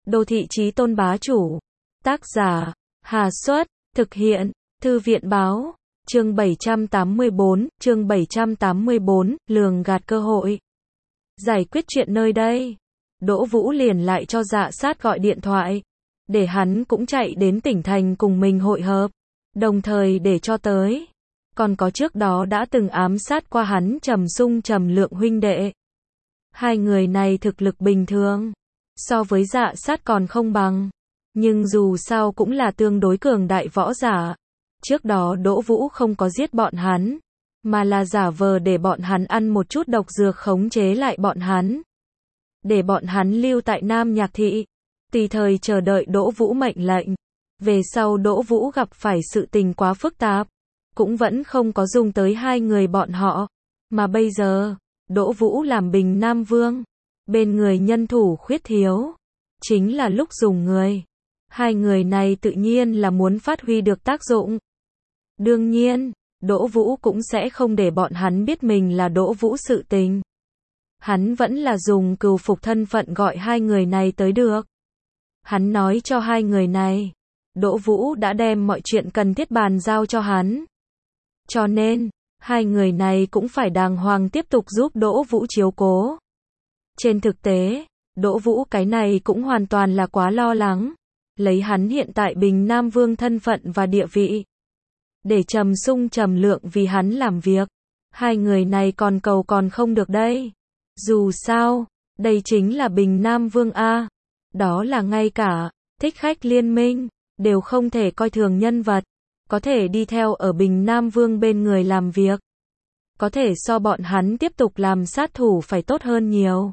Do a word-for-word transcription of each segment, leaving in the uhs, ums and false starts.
Đô thị chí tôn bá chủ. Tác giả, Hà Xuất, thực hiện, Thư viện báo, chương bảy trăm tám mươi bốn, chương bảy trăm tám mươi bốn, lường gạt cơ hội. Giải quyết chuyện nơi đây. Đỗ Vũ liền lại cho Dạ Sát gọi điện thoại, để hắn cũng chạy đến tỉnh thành cùng mình hội hợp, đồng thời để cho tới. Còn có trước đó đã từng ám sát qua hắn Trầm Sung Trầm Lượng huynh đệ. Hai người này thực lực bình thường, so với Dạ Sát còn không bằng, nhưng dù sao cũng là tương đối cường đại võ giả. Trước đó Đỗ Vũ không có giết bọn hắn, mà là giả vờ để bọn hắn ăn một chút độc dược khống chế lại bọn hắn, để bọn hắn lưu tại Nam Nhạc Thị, tùy thời chờ đợi Đỗ Vũ mệnh lệnh. Về sau Đỗ Vũ gặp phải sự tình quá phức tạp, cũng vẫn không có dùng tới hai người bọn họ, mà bây giờ, Đỗ Vũ làm Bình Nam Vương, bên người nhân thủ khuyết thiếu, chính là lúc dùng người. Hai người này tự nhiên là muốn phát huy được tác dụng. Đương nhiên, Đỗ Vũ cũng sẽ không để bọn hắn biết mình là Đỗ Vũ sự tình. Hắn vẫn là dùng cừu phục thân phận gọi hai người này tới được. Hắn nói cho hai người này, Đỗ Vũ đã đem mọi chuyện cần thiết bàn giao cho hắn. Cho nên, hai người này cũng phải đàng hoàng tiếp tục giúp Đỗ Vũ chiếu cố. Trên thực tế, Đỗ Vũ cái này cũng hoàn toàn là quá lo lắng, lấy hắn hiện tại Bình Nam Vương thân phận và địa vị, để Trầm Sung Trầm Lượng vì hắn làm việc, hai người này còn cầu còn không được đây. Dù sao, đây chính là Bình Nam Vương A, đó là ngay cả Thích Khách Liên Minh đều không thể coi thường nhân vật, có thể đi theo ở Bình Nam Vương bên người làm việc, có thể so bọn hắn tiếp tục làm sát thủ phải tốt hơn nhiều.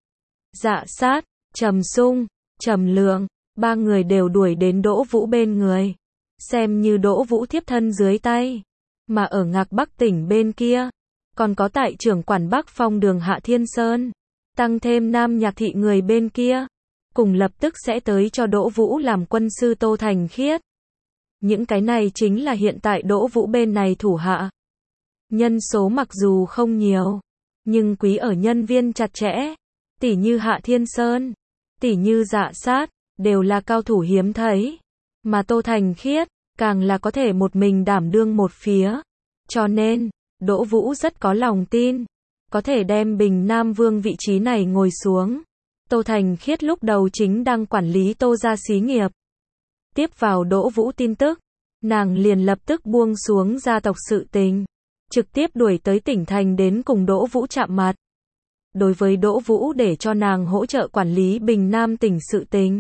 Dạ Sát, Trầm Sung, Trầm Lượng, ba người đều đuổi đến Đỗ Vũ bên người, xem như Đỗ Vũ thiếp thân dưới tay. Mà ở Ngạc Bắc tỉnh bên kia, còn có tại trưởng quản Bắc Phong Đường Hạ Thiên Sơn, tăng thêm Nam Nhạc Thị người bên kia, cùng lập tức sẽ tới cho Đỗ Vũ làm quân sư Tô Thành Khiết. Những cái này chính là hiện tại Đỗ Vũ bên này thủ hạ. Nhân số mặc dù không nhiều, nhưng quý ở nhân viên chặt chẽ, tỉ như Hạ Thiên Sơn, tỉ như Dạ Sát, đều là cao thủ hiếm thấy. Mà Tô Thành Khiết, càng là có thể một mình đảm đương một phía. Cho nên, Đỗ Vũ rất có lòng tin, có thể đem Bình Nam Vương vị trí này ngồi xuống. Tô Thành Khiết lúc đầu chính đang quản lý Tô gia xí nghiệp. Tiếp vào Đỗ Vũ tin tức, nàng liền lập tức buông xuống gia tộc sự tình, trực tiếp đuổi tới tỉnh thành đến cùng Đỗ Vũ chạm mặt. Đối với Đỗ Vũ để cho nàng hỗ trợ quản lý Bình Nam tỉnh sự tình,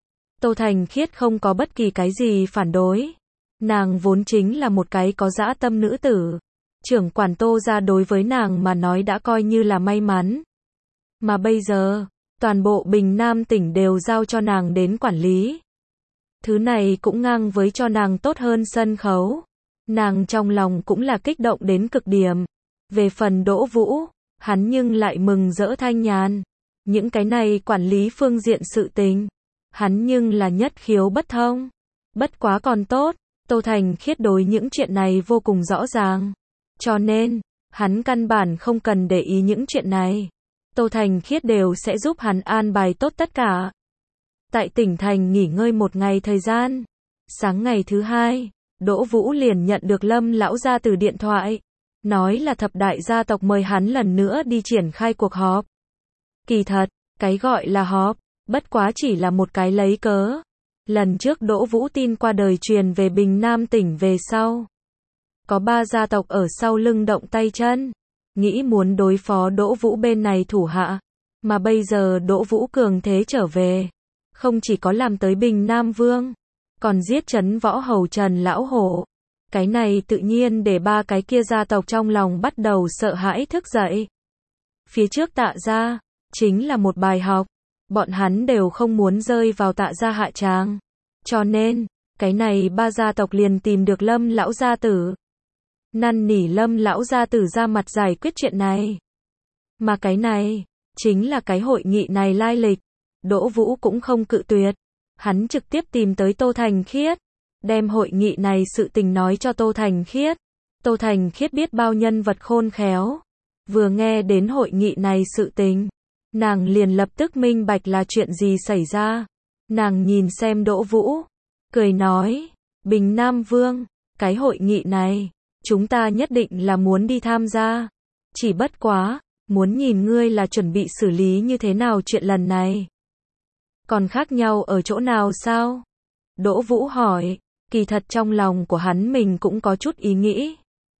Tô Thành Khiết không có bất kỳ cái gì phản đối. Nàng vốn chính là một cái có dã tâm nữ tử, trưởng quản Tô gia đối với nàng mà nói đã coi như là may mắn. Mà bây giờ, toàn bộ Bình Nam tỉnh đều giao cho nàng đến quản lý. Thứ này cũng ngang với cho nàng tốt hơn sân khấu. Nàng trong lòng cũng là kích động đến cực điểm. Về phần Đỗ Vũ, hắn nhưng lại mừng rỡ thanh nhàn. Những cái này quản lý phương diện sự tình, hắn nhưng là nhất khiếu bất thông. Bất quá còn tốt, Tô Thành Khiết đối những chuyện này vô cùng rõ ràng. Cho nên, hắn căn bản không cần để ý những chuyện này. Tô Thành Khiết đều sẽ giúp hắn an bài tốt tất cả. Tại tỉnh thành nghỉ ngơi một ngày thời gian. Sáng ngày thứ hai, Đỗ Vũ liền nhận được Lâm lão gia từ điện thoại, nói là thập đại gia tộc mời hắn lần nữa đi triển khai cuộc họp. Kỳ thật, cái gọi là họp, bất quá chỉ là một cái lấy cớ. Lần trước Đỗ Vũ tin qua đời truyền về Bình Nam tỉnh về sau, có ba gia tộc ở sau lưng động tay chân, nghĩ muốn đối phó Đỗ Vũ bên này thủ hạ. Mà bây giờ Đỗ Vũ cường thế trở về, không chỉ có làm tới Bình Nam Vương, còn giết Trấn Võ Hầu Trần Lão Hổ. Cái này tự nhiên để ba cái kia gia tộc trong lòng bắt đầu sợ hãi thức dậy. Phía trước Tạ gia, chính là một bài học. Bọn hắn đều không muốn rơi vào Tạ gia hạ tràng. Cho nên, cái này ba gia tộc liền tìm được Lâm lão gia tử, năn nỉ Lâm lão gia tử ra mặt giải quyết chuyện này. Mà cái này, chính là cái hội nghị này lai lịch. Đỗ Vũ cũng không cự tuyệt. Hắn trực tiếp tìm tới Tô Thành Khiết, đem hội nghị này sự tình nói cho Tô Thành Khiết. Tô Thành Khiết biết bao nhân vật khôn khéo. Vừa nghe đến hội nghị này sự tình, nàng liền lập tức minh bạch là chuyện gì xảy ra. Nàng nhìn xem Đỗ Vũ, cười nói, Bình Nam Vương, cái hội nghị này, chúng ta nhất định là muốn đi tham gia. Chỉ bất quá, muốn nhìn ngươi là chuẩn bị xử lý như thế nào chuyện lần này. Còn khác nhau ở chỗ nào sao? Đỗ Vũ hỏi, kỳ thật trong lòng của hắn mình cũng có chút ý nghĩ.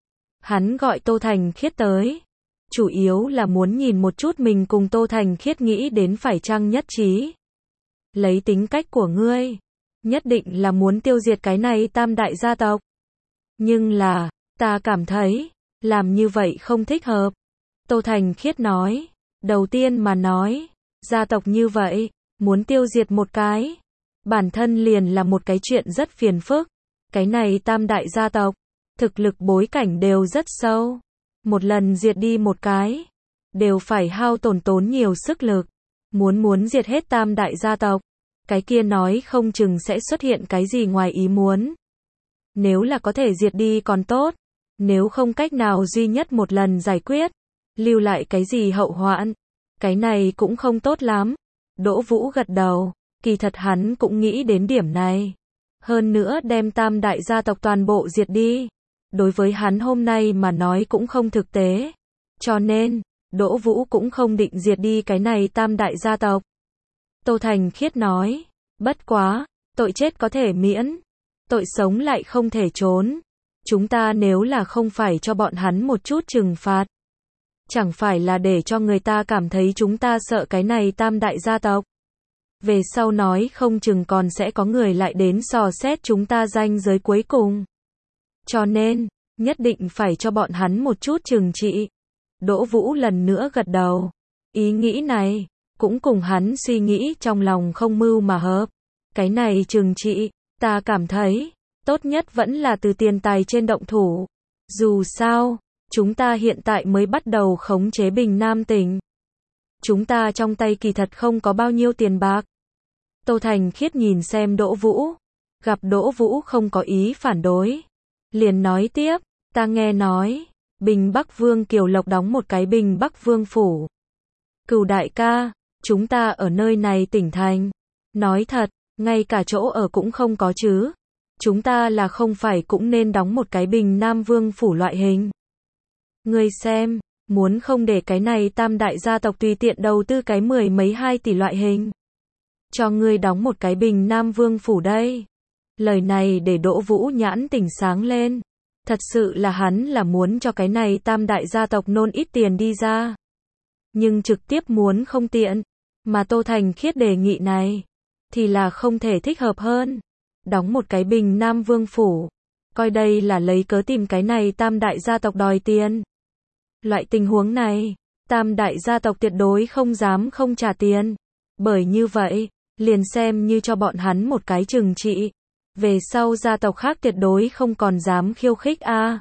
Hắn gọi Tô Thành Khiết tới, chủ yếu là muốn nhìn một chút mình cùng Tô Thành Khiết nghĩ đến phải chăng nhất trí. Lấy tính cách của ngươi, nhất định là muốn tiêu diệt cái này tam đại gia tộc. Nhưng là, ta cảm thấy, làm như vậy không thích hợp. Tô Thành Khiết nói, đầu tiên mà nói, gia tộc như vậy, muốn tiêu diệt một cái, bản thân liền là một cái chuyện rất phiền phức. Cái này tam đại gia tộc, thực lực bối cảnh đều rất sâu. Một lần diệt đi một cái, đều phải hao tổn tốn nhiều sức lực. Muốn muốn diệt hết tam đại gia tộc, cái kia nói không chừng sẽ xuất hiện cái gì ngoài ý muốn. Nếu là có thể diệt đi còn tốt, nếu không cách nào duy nhất một lần giải quyết, lưu lại cái gì hậu hoạn, cái này cũng không tốt lắm. Đỗ Vũ gật đầu, kỳ thật hắn cũng nghĩ đến điểm này. Hơn nữa đem tam đại gia tộc toàn bộ diệt đi, đối với hắn hôm nay mà nói cũng không thực tế. Cho nên, Đỗ Vũ cũng không định diệt đi cái này tam đại gia tộc. Tô Thành Khiết nói, bất quá, tội chết có thể miễn, tội sống lại không thể trốn. Chúng ta nếu là không phải cho bọn hắn một chút trừng phạt, chẳng phải là để cho người ta cảm thấy chúng ta sợ cái này tam đại gia tộc. Về sau nói không chừng còn sẽ có người lại đến dò xét chúng ta ranh giới cuối cùng. Cho nên, nhất định phải cho bọn hắn một chút trừng trị. Đỗ Vũ lần nữa gật đầu. Ý nghĩ này, cũng cùng hắn suy nghĩ trong lòng không mưu mà hợp. Cái này trừng trị, ta cảm thấy, tốt nhất vẫn là từ tiền tài trên động thủ. Dù sao, chúng ta hiện tại mới bắt đầu khống chế Bình Nam tỉnh. Chúng ta trong tay kỳ thật không có bao nhiêu tiền bạc. Tô Thành Khiết nhìn xem Đỗ Vũ, gặp Đỗ Vũ không có ý phản đối, liền nói tiếp, ta nghe nói, Bình Bắc Vương Kiều Lộc đóng một cái Bình Bắc Vương phủ. Cửu đại ca, chúng ta ở nơi này tỉnh thành, nói thật, ngay cả chỗ ở cũng không có chứ. Chúng ta là không phải cũng nên đóng một cái Bình Nam Vương phủ loại hình. Ngươi xem, muốn không để cái này tam đại gia tộc tùy tiện đầu tư cái mười mấy hai tỷ loại hình. Cho ngươi đóng một cái Bình Nam Vương phủ đây. Lời này để Đỗ Vũ nhãn tỉnh sáng lên. Thật sự là hắn là muốn cho cái này tam đại gia tộc nôn ít tiền đi ra. Nhưng trực tiếp muốn không tiện. Mà Tô Thành Khiết đề nghị này, thì là không thể thích hợp hơn. Đóng một cái Bình Nam Vương phủ. Coi đây là lấy cớ tìm cái này tam đại gia tộc đòi tiền. Loại tình huống này, tam đại gia tộc tuyệt đối không dám không trả tiền. Bởi như vậy, liền xem như cho bọn hắn một cái trừng trị. Về sau gia tộc khác tuyệt đối không còn dám khiêu khích a. À.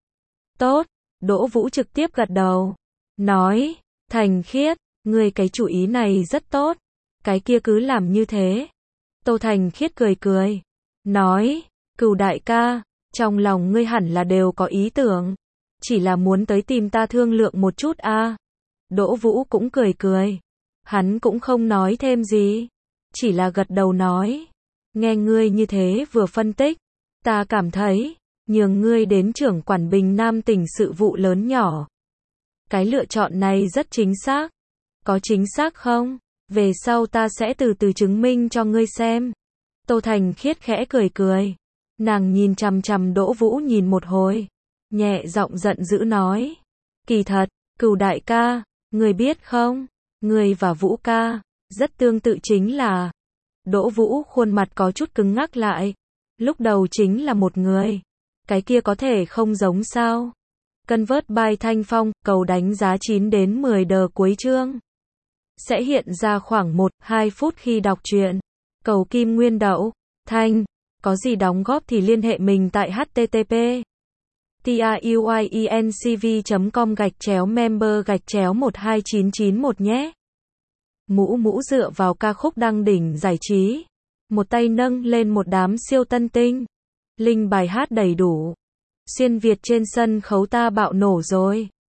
Tốt, Đỗ Vũ trực tiếp gật đầu. Nói, Thành Khiết, ngươi cái chủ ý này rất tốt. Cái kia cứ làm như thế. Tô Thành Khiết cười cười. Nói, Cửu đại ca, trong lòng ngươi hẳn là đều có ý tưởng. Chỉ là muốn tới tìm ta thương lượng một chút a. À. Đỗ Vũ cũng cười cười. Hắn cũng không nói thêm gì. Chỉ là gật đầu nói. Nghe ngươi như thế vừa phân tích. Ta cảm thấy, nhường ngươi đến trưởng quản Bình Nam tỉnh sự vụ lớn nhỏ. Cái lựa chọn này rất chính xác. Có chính xác không? Về sau ta sẽ từ từ chứng minh cho ngươi xem. Tô Thành Khiết khẽ cười cười. Nàng nhìn chằm chằm Đỗ Vũ nhìn một hồi. Nhẹ giọng giận dữ nói. Kỳ thật, Cửu đại ca, ngươi biết không? Ngươi và Vũ ca, rất tương tự chính là. Đỗ Vũ khuôn mặt có chút cứng ngắc lại. Lúc đầu chính là một người. Cái kia có thể không giống sao? Convert by Thanh Phong, cầu đánh giá chín đến mười đờ cuối chương. Sẽ hiện ra khoảng một đến hai phút khi đọc truyện. Cầu Kim Nguyên Đậu, Thanh, có gì đóng góp thì liên hệ mình tại http truyencv chấm com gạch chéo member gạch chéo một hai chín chín một nhé. Mũ mũ dựa vào ca khúc đăng đỉnh giải trí. Một tay nâng lên một đám siêu tân tinh. Linh bài hát đầy đủ. Xuyên Việt trên sân khấu ta bạo nổ rồi.